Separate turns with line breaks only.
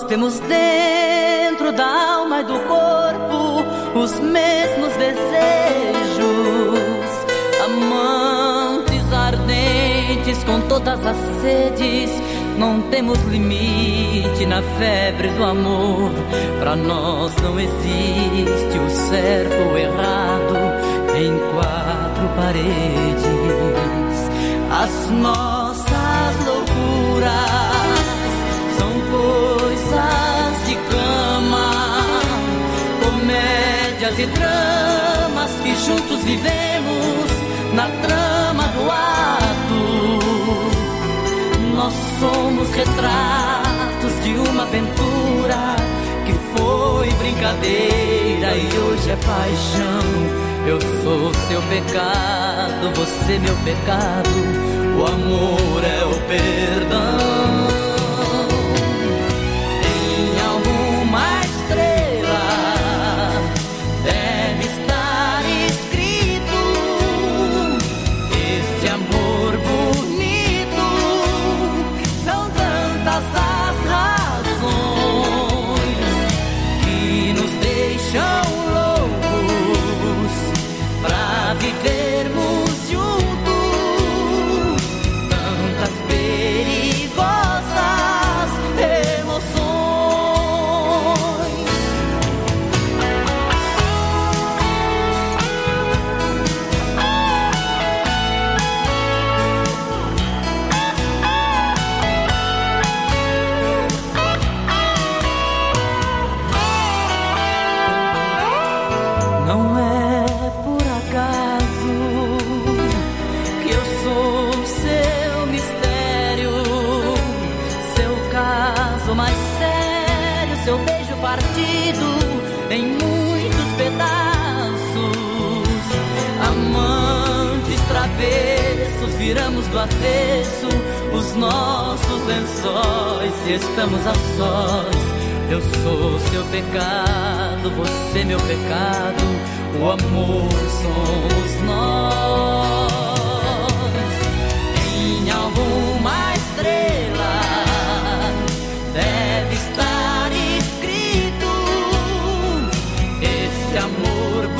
Temos dentro da alma e do corpo os mesmos desejos, amantes ardentes com todas as sedes. Não temos limite na febre do amor. Pra nós não existe o certo ou errado em quatro paredes. As nossas loucuras são coisas de cama, comédias e dramas que juntos vivemos na trama do ato. Nós somos retratos de uma aventura que foi brincadeira e hoje é paixão. Eu sou seu pecado, você meu pecado. O amor é o perdão. Em alguma estrela deve estar escrito esse amor bonito. São tantas as razões que nos deixam loucos pra vivermos juntos tantas perigosas emoções. Não é por acaso que eu sou seu mistério, seu caso mais sério, seu beijo partido em muitos pedaços. Amantes travessos, viramos do avesso os nossos lençóis e estamos a sós. Eu sou seu pecado, você meu pecado. O amor somos nós. Em alguma estrela deve estar escrito esse amor